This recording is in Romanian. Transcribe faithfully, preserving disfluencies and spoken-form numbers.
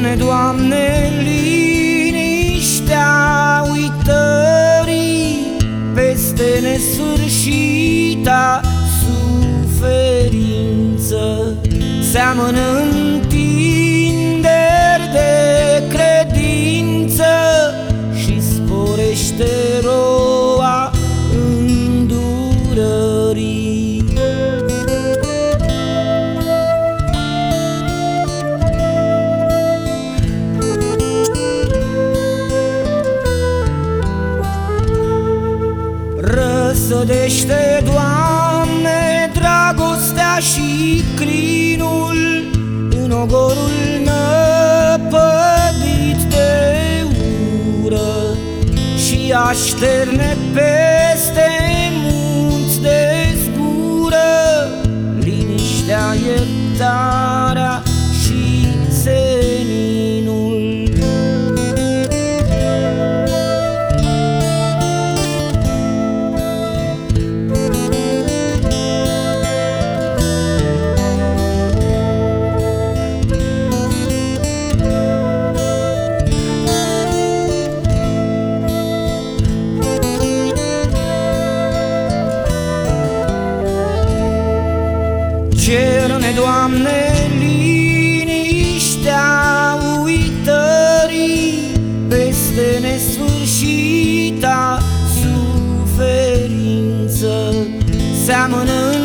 Cerne, Doamne, liniștea uitării peste nesfârșita suferință. Seamănă întinderi de credință și sporește roa îndurării. Răsădește, Doamne, dragostea și crinul în ogorul năpădit de ură și așterne peste munți de zgură liniștea, iertarea și seninul. Cerne, Doamne, liniștea uitării peste nesfârșita suferință. Seamănă